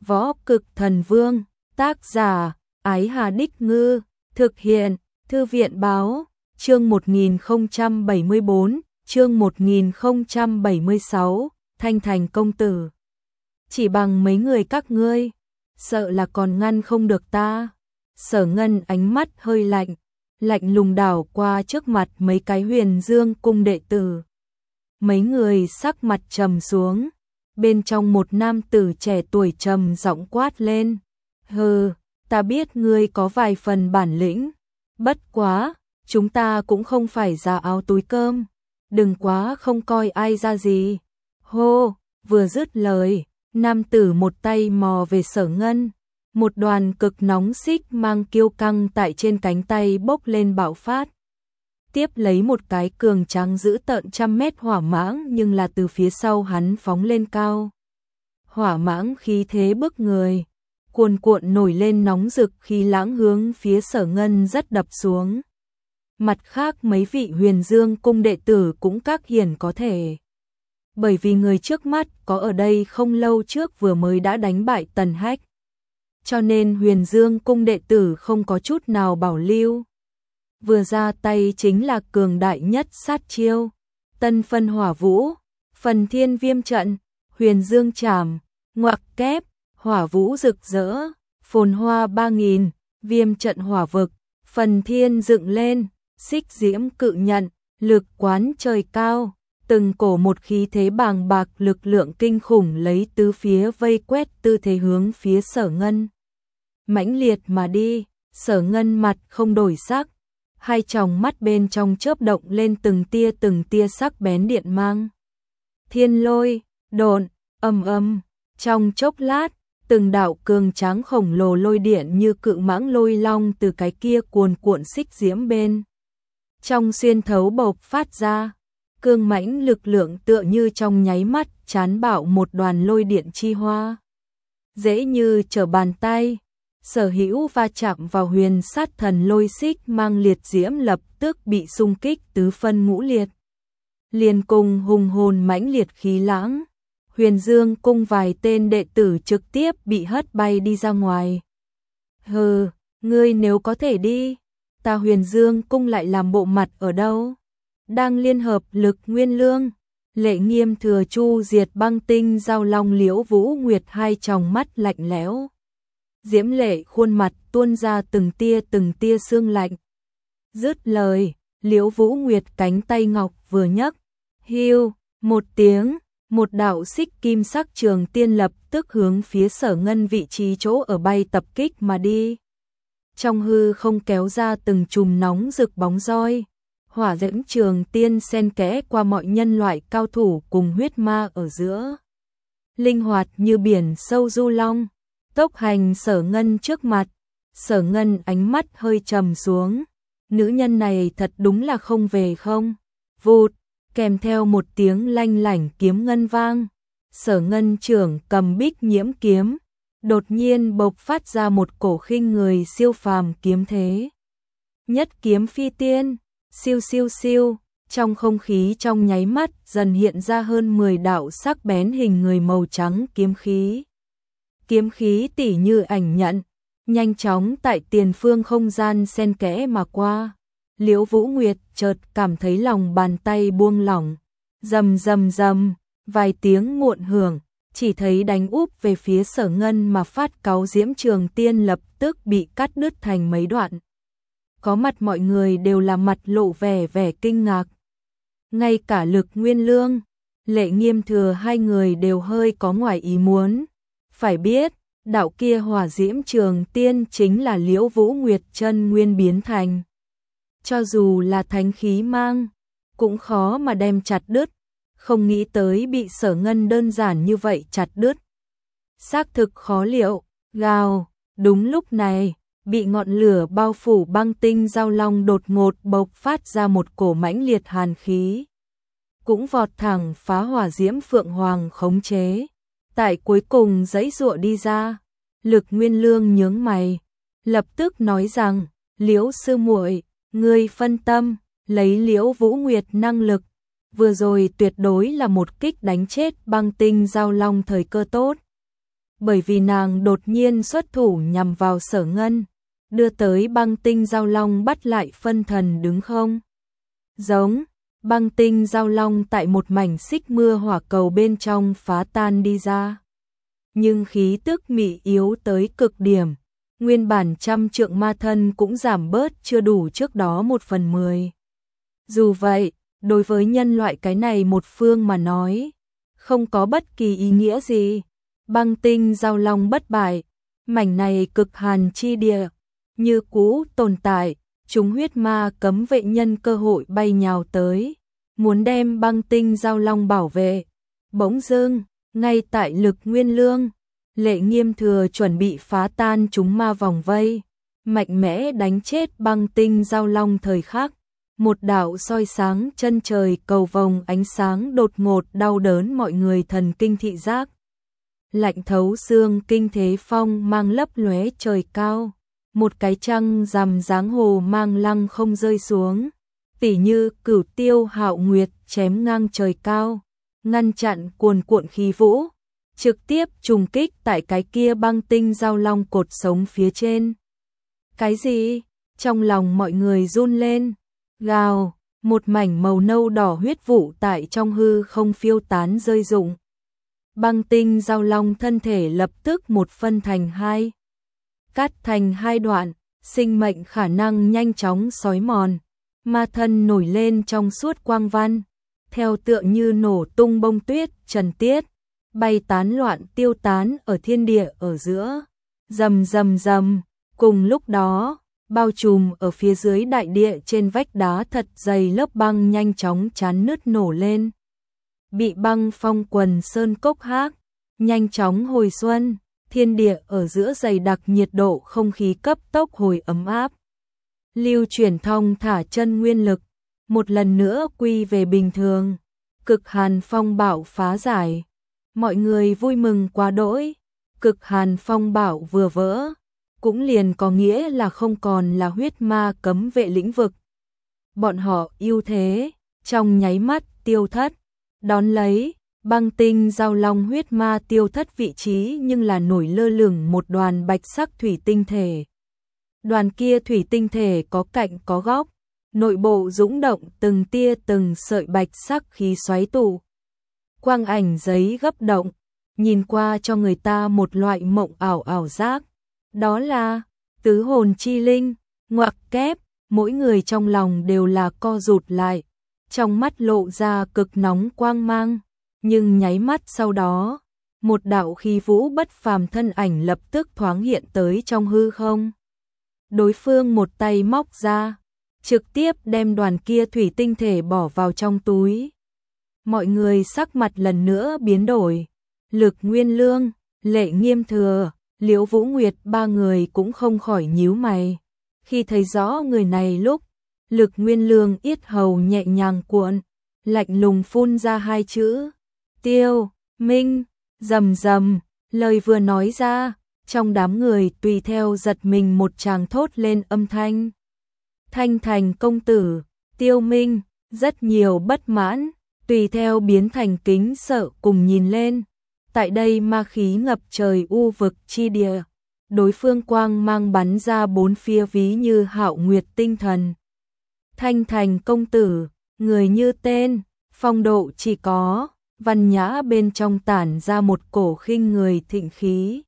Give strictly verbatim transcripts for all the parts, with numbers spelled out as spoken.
Võ Cực Thần Vương, tác giả, Ái Hà Đích Ngư, thực hiện, Thư viện Báo, chương một nghìn không trăm bảy mươi bốn, chương một nghìn không trăm bảy mươi sáu, Thanh Thành công tử. Chỉ bằng mấy người các ngươi, sợ là còn ngăn không được ta. Sở Ngân ánh mắt hơi lạnh, lạnh lùng đảo qua trước mặt mấy cái Huyền Dương cung đệ tử. Mấy người sắc mặt trầm xuống, bên trong một nam tử trẻ tuổi trầm giọng quát lên. Hừ, ta biết ngươi có vài phần bản lĩnh, bất quá, chúng ta cũng không phải già áo túi cơm, đừng quá không coi ai ra gì. Hô, vừa dứt lời, nam tử một tay mò về Sở Ngân, một đoàn cực nóng xích mang kiêu căng tại trên cánh tay bốc lên bạo phát. Tiếp lấy một cái cường tráng giữ tợn trăm mét hỏa mãng nhưng là từ phía sau hắn phóng lên cao. Hỏa mãng khí thế bức người, cuồn cuộn nổi lên nóng rực khí lãng hướng phía Sở Ngân rất đập xuống. Mặt khác mấy vị Huyền Dương cung đệ tử cũng các hiển có thể. Bởi vì người trước mắt có ở đây không lâu trước vừa mới đã đánh bại Tần Hách. Cho nên Huyền Dương cung đệ tử không có chút nào bảo lưu. Vừa ra tay chính là cường đại nhất sát chiêu. Tân phân hỏa vũ, phần thiên viêm trận, Huyền Dương trảm, ngoặc kép, hỏa vũ rực rỡ, phồn hoa ba nghìn, viêm trận hỏa vực, phần thiên dựng lên, xích diễm cự nhận, lực quán trời cao, từng cổ một khí thế bàng bạc lực lượng kinh khủng lấy tứ phía vây quét tư thế hướng phía Sở Ngân. Mãnh liệt mà đi, Sở Ngân mặt không đổi sắc, hai tròng mắt bên trong chớp động lên từng tia từng tia sắc bén điện mang. Thiên lôi, độn, ầm ầm, trong chốc lát, từng đạo cường tráng khổng lồ lôi điện như cự mãng lôi long từ cái kia cuồn cuộn xích diễm bên trong xuyên thấu bộc phát ra, cương mãnh lực lượng tựa như trong nháy mắt chán bạo một đoàn lôi điện chi hoa. Dễ như trở bàn tay, Sở Hữu va chạm vào huyền sát thần lôi xích mang liệt diễm lập tức bị xung kích tứ phân ngũ liệt. Liền cùng hùng hồn mãnh liệt khí lãng, Huyền Dương cung vài tên đệ tử trực tiếp bị hất bay đi ra ngoài. Hừ, ngươi nếu có thể đi, ta Huyền Dương cung lại làm bộ mặt ở đâu? Đang liên hợp lực Nguyên Lương, Lệ Nghiêm thừa Chu diệt băng tinh giao long Liễu Vũ Nguyệt hai tròng mắt lạnh lẽo. Diễm lệ khuôn mặt tuôn ra từng tia từng tia sương lạnh. Dứt lời, Liễu Vũ Nguyệt cánh tay ngọc vừa nhấc, hiu, một tiếng, một đạo xích kim sắc trường tiên lập tức hướng phía Sở Ngân vị trí chỗ ở bay tập kích mà đi. Trong hư không kéo ra từng chùm nóng rực bóng roi, hỏa diễm trường tiên xen kẽ qua mọi nhân loại cao thủ cùng huyết ma ở giữa. Linh hoạt như biển sâu du long, tốc hành Sở Ngân trước mặt. Sở Ngân ánh mắt hơi trầm xuống, nữ nhân này thật đúng là không về không. Vụt, kèm theo một tiếng lanh lảnh kiếm ngân vang, Sở Ngân trưởng cầm bích nhiễm kiếm, đột nhiên bộc phát ra một cổ khinh người siêu phàm kiếm thế. Nhất kiếm phi tiên, siêu siêu siêu, trong không khí trong nháy mắt dần hiện ra hơn mười đạo sắc bén hình người màu trắng kiếm khí. Kiếm khí tỉ như ảnh nhận, nhanh chóng tại tiền phương không gian xen kẽ mà qua. Liễu Vũ Nguyệt chợt cảm thấy lòng bàn tay buông lỏng, rầm rầm rầm, vài tiếng muộn hưởng, chỉ thấy đánh úp về phía Sở Ngân mà phát cáu diễm trường tiên lập tức bị cắt đứt thành mấy đoạn. Có mặt mọi người đều là mặt lộ vẻ vẻ kinh ngạc. Ngay cả lực Nguyên Lương, Lệ Nghiêm thừa hai người đều hơi có ngoài ý muốn. Phải biết, đạo kia hỏa diễm trường tiên chính là Liễu Vũ Nguyệt chân nguyên biến thành. Cho dù là thánh khí mang, cũng khó mà đem chặt đứt, không nghĩ tới bị Sở Ngân đơn giản như vậy chặt đứt. Xác thực khó liệu, gào, đúng lúc này, bị ngọn lửa bao phủ băng tinh giao long đột ngột bộc phát ra một cổ mãnh liệt hàn khí. Cũng vọt thẳng phá hỏa diễm phượng hoàng khống chế. Tại cuối cùng giãy giụa đi ra, lực Nguyên Lương nhướng mày, lập tức nói rằng, Liễu sư muội, ngươi phân tâm, lấy Liễu Vũ Nguyệt năng lực, vừa rồi tuyệt đối là một kích đánh chết băng tinh giao long thời cơ tốt. bởi vì nàng đột nhiên xuất thủ nhằm vào Sở Ngân, đưa tới băng tinh giao long bắt lại phân thần đứng không. Giống, băng tinh giao long tại một mảnh xích mưa hỏa cầu bên trong phá tan đi ra. Nhưng khí tức mị yếu tới cực điểm, nguyên bản trăm trượng ma thân cũng giảm bớt chưa đủ trước đó một phần mười. Dù vậy, đối với nhân loại cái này một phương mà nói, không có bất kỳ ý nghĩa gì. Băng tinh giao long bất bại, mảnh này cực hàn chi địa, như cũ tồn tại, chúng huyết ma cấm vệ nhân cơ hội bay nhào tới, muốn đem băng tinh giao long bảo vệ. Bỗng dưng, ngay tại Lực Nguyên Lương, Lệ Nghiêm Thừa chuẩn bị phá tan chúng ma vòng vây, mạnh mẽ đánh chết băng tinh giao long thời khắc. Một đạo soi sáng chân trời cầu vồng ánh sáng đột ngột đau đớn mọi người thần kinh thị giác. Lạnh thấu xương kinh thế phong mang lấp lóe trời cao, một cái trăng rằm dáng hồ mang lăng không rơi xuống, tỉ như cửu tiêu hạo nguyệt chém ngang trời cao, ngăn chặn cuồn cuộn khí vũ, trực tiếp trùng kích tại cái kia băng tinh giao long cột sống phía trên. Cái gì? Trong lòng mọi người run lên, gào, một mảnh màu nâu đỏ huyết vụ tại trong hư không phiêu tán rơi rụng. Băng tinh giao long thân thể lập tức một phân thành hai, cắt thành hai đoạn, sinh mệnh khả năng nhanh chóng xói mòn, ma thân nổi lên trong suốt quang văn, theo tựa như nổ tung bông tuyết trần tiết, bay tán loạn tiêu tán ở thiên địa ở giữa, rầm rầm rầm. Cùng lúc đó, bao trùm ở phía dưới đại địa trên vách đá thật dày lớp băng nhanh chóng chán nứt nổ lên. Bị băng phong quần sơn cốc hác, nhanh chóng hồi xuân, thiên địa ở giữa dày đặc nhiệt độ không khí cấp tốc hồi ấm áp. Lưu chuyển thông thả chân nguyên lực, một lần nữa quy về bình thường, cực hàn phong bạo phá giải. Mọi người vui mừng quá đỗi, cực hàn phong bạo vừa vỡ, cũng liền có nghĩa là không còn là huyết ma cấm vệ lĩnh vực. Bọn họ ưu thế, trong nháy mắt tiêu thất, đón lấy, băng tinh giao long huyết ma tiêu thất vị trí nhưng là nổi lơ lửng một đoàn bạch sắc thủy tinh thể. Đoàn kia thủy tinh thể có cạnh có góc, nội bộ dũng động từng tia từng sợi bạch sắc khí xoáy tụ. Quang ảnh giấy gấp động, nhìn qua cho người ta một loại mộng ảo ảo giác. Đó là tứ hồn chi linh, ngoặc kép, mỗi người trong lòng đều là co rụt lại, trong mắt lộ ra cực nóng quang mang, nhưng nháy mắt sau đó, một đạo khí vũ bất phàm thân ảnh lập tức thoáng hiện tới trong hư không. Đối phương một tay móc ra, trực tiếp đem đoàn kia thủy tinh thể bỏ vào trong túi. Mọi người sắc mặt lần nữa biến đổi, Lực Nguyên Lương, Lệ Nghiêm Thừa, Liễu Vũ Nguyệt ba người cũng không khỏi nhíu mày. Khi thấy rõ người này lúc, Lực Nguyên Lương yết hầu nhẹ nhàng cuộn, lạnh lùng phun ra hai chữ, Tiêu Minh. Rầm rầm, lời vừa nói ra, trong đám người tùy theo giật mình một tràng thốt lên âm thanh. Thanh Thành công tử, Tiêu Minh, rất nhiều bất mãn, tùy theo biến thành kính sợ cùng nhìn lên. Tại đây ma khí ngập trời u vực chi địa, đối phương quang mang bắn ra bốn phía ví như hạo nguyệt tinh thần. Thanh Thành công tử, người như tên, phong độ chỉ có, văn nhã bên trong tản ra một cổ khinh người thịnh khí.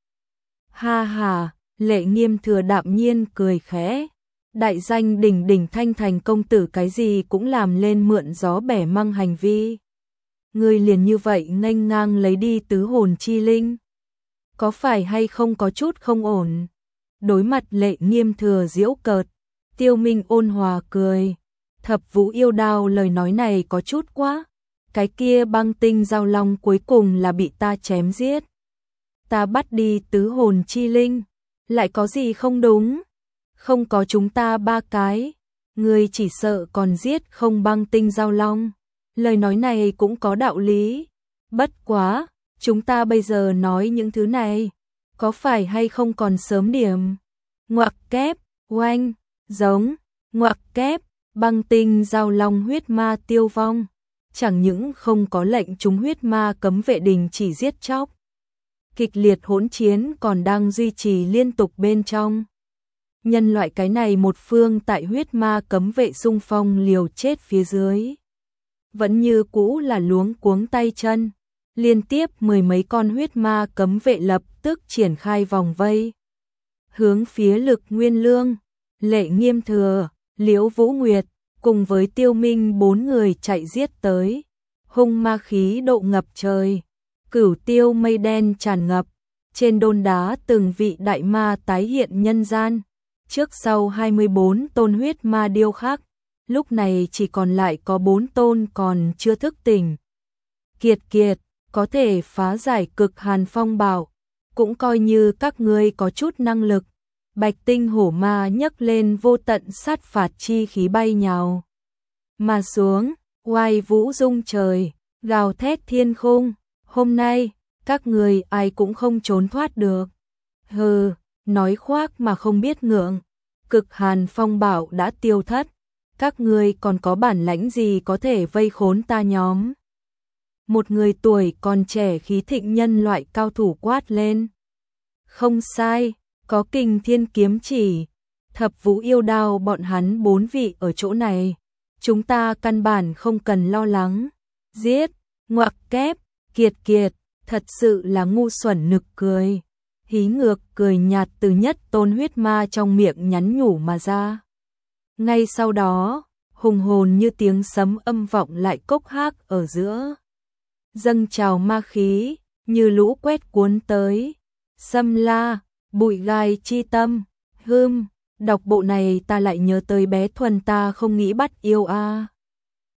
Ha ha, Lệ Nghiêm Thừa đạm nhiên cười khẽ. Đại danh đỉnh đỉnh Thanh Thành công tử cái gì cũng làm lên mượn gió bẻ măng hành vi. Người liền như vậy nghênh ngang lấy đi tứ hồn chi linh. Có phải hay không có chút không ổn? Đối mặt Lệ Nghiêm Thừa giễu cợt, Tiêu Minh ôn hòa cười. Thập Vũ Yêu Đao lời nói này có chút quá. Cái kia băng tinh giao long cuối cùng là bị ta chém giết. Ta bắt đi tứ hồn chi linh. Lại có gì không đúng? Không có chúng ta ba cái. Ngươi chỉ sợ còn giết không băng tinh giao long. Lời nói này cũng có đạo lý. Bất quá, chúng ta bây giờ nói những thứ này, có phải hay không còn sớm điểm? Ngoặc kép, oanh, giống, ngoặc kép, băng tinh giao long huyết ma tiêu vong. Chẳng những không có lệnh chúng huyết ma cấm vệ đình chỉ giết chóc. kịch liệt hỗn chiến còn đang duy trì liên tục bên trong. Nhân loại cái này một phương tại huyết ma cấm vệ xung phong liều chết phía dưới. Vẫn như cũ là luống cuống tay chân, liên tiếp mười mấy con huyết ma cấm vệ lập tức triển khai vòng vây. Hướng phía Lực Nguyên Lương, Lệ Nghiêm Thừa, Liễu Vũ Nguyệt, cùng với Tiêu Minh bốn người chạy giết tới. Hung ma khí độ ngập trời, cửu tiêu mây đen tràn ngập, trên đôn đá từng vị đại ma tái hiện nhân gian. Trước sau hai mươi bốn tôn huyết ma điêu khắc, lúc này chỉ còn lại có bốn tôn còn chưa thức tỉnh. Kiệt kiệt, có thể phá giải cực hàn phong bảo, cũng coi như các ngươi có chút năng lực. Bạch tinh hổ ma nhấc lên vô tận sát phạt chi khí bay nhào mà xuống, oai vũ rung trời, gào thét thiên khung. Hôm nay, các người ai cũng không trốn thoát được. Hừ, nói khoác mà không biết ngượng. Cực hàn phong bảo đã tiêu thất, các ngươi còn có bản lãnh gì có thể vây khốn ta nhóm? Một người tuổi còn trẻ khí thịnh nhân loại cao thủ quát lên. Không sai, có kình thiên kiếm chỉ, thập vũ yêu đao bọn hắn bốn vị ở chỗ này. Chúng ta căn bản không cần lo lắng. Giết, ngoặc kép, kiệt kiệt, thật sự là ngu xuẩn nực cười. Hí ngược cười nhạt từ nhất tôn huyết ma trong miệng nhắn nhủ mà ra. Ngay sau đó, hùng hồn như tiếng sấm âm vọng lại cốc hác ở giữa. Dâng trào ma khí, như lũ quét cuốn tới. Xâm la, bụi gai chi tâm, hưm, đọc bộ này ta lại nhớ tới bé Thuần ta không nghĩ bắt yêu a.